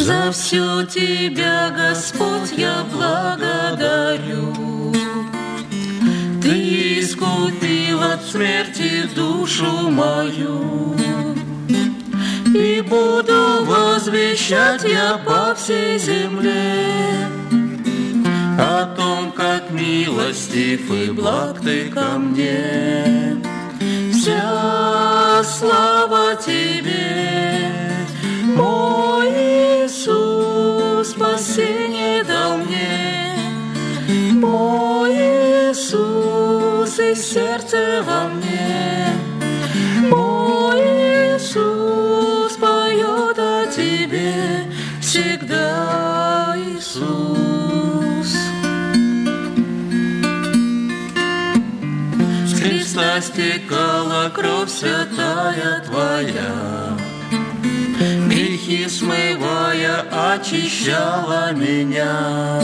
За все Тебя, Господь, я благодарю. Ты искупил от смерти душу мою, и буду возвещать я по всей земле о том, как милостив и благ Ты ко мне. Вся слава Тебе, мой Иисус, спасение дал мне. Мой Иисус, и сердце во мне. Мой Иисус поет о Тебе всегда, Иисус. С креста стекала кровь святая Твоя, грехи смывая, очищала меня.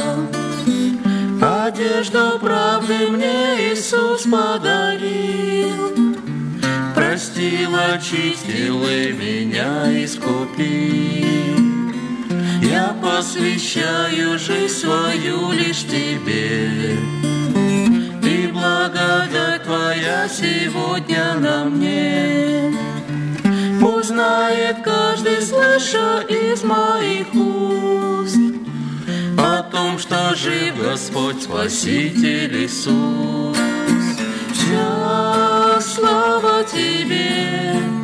Одежду правды мне Иисус подарил, простил, очистил и меня искупил. Я посвящаю жизнь свою лишь Тебе, и благодать Твоя сегодня на мне. Пусть знает каждый, слыша из моих уст о том, что жив Господь, Спаситель Иисус. Вся слава Тебе,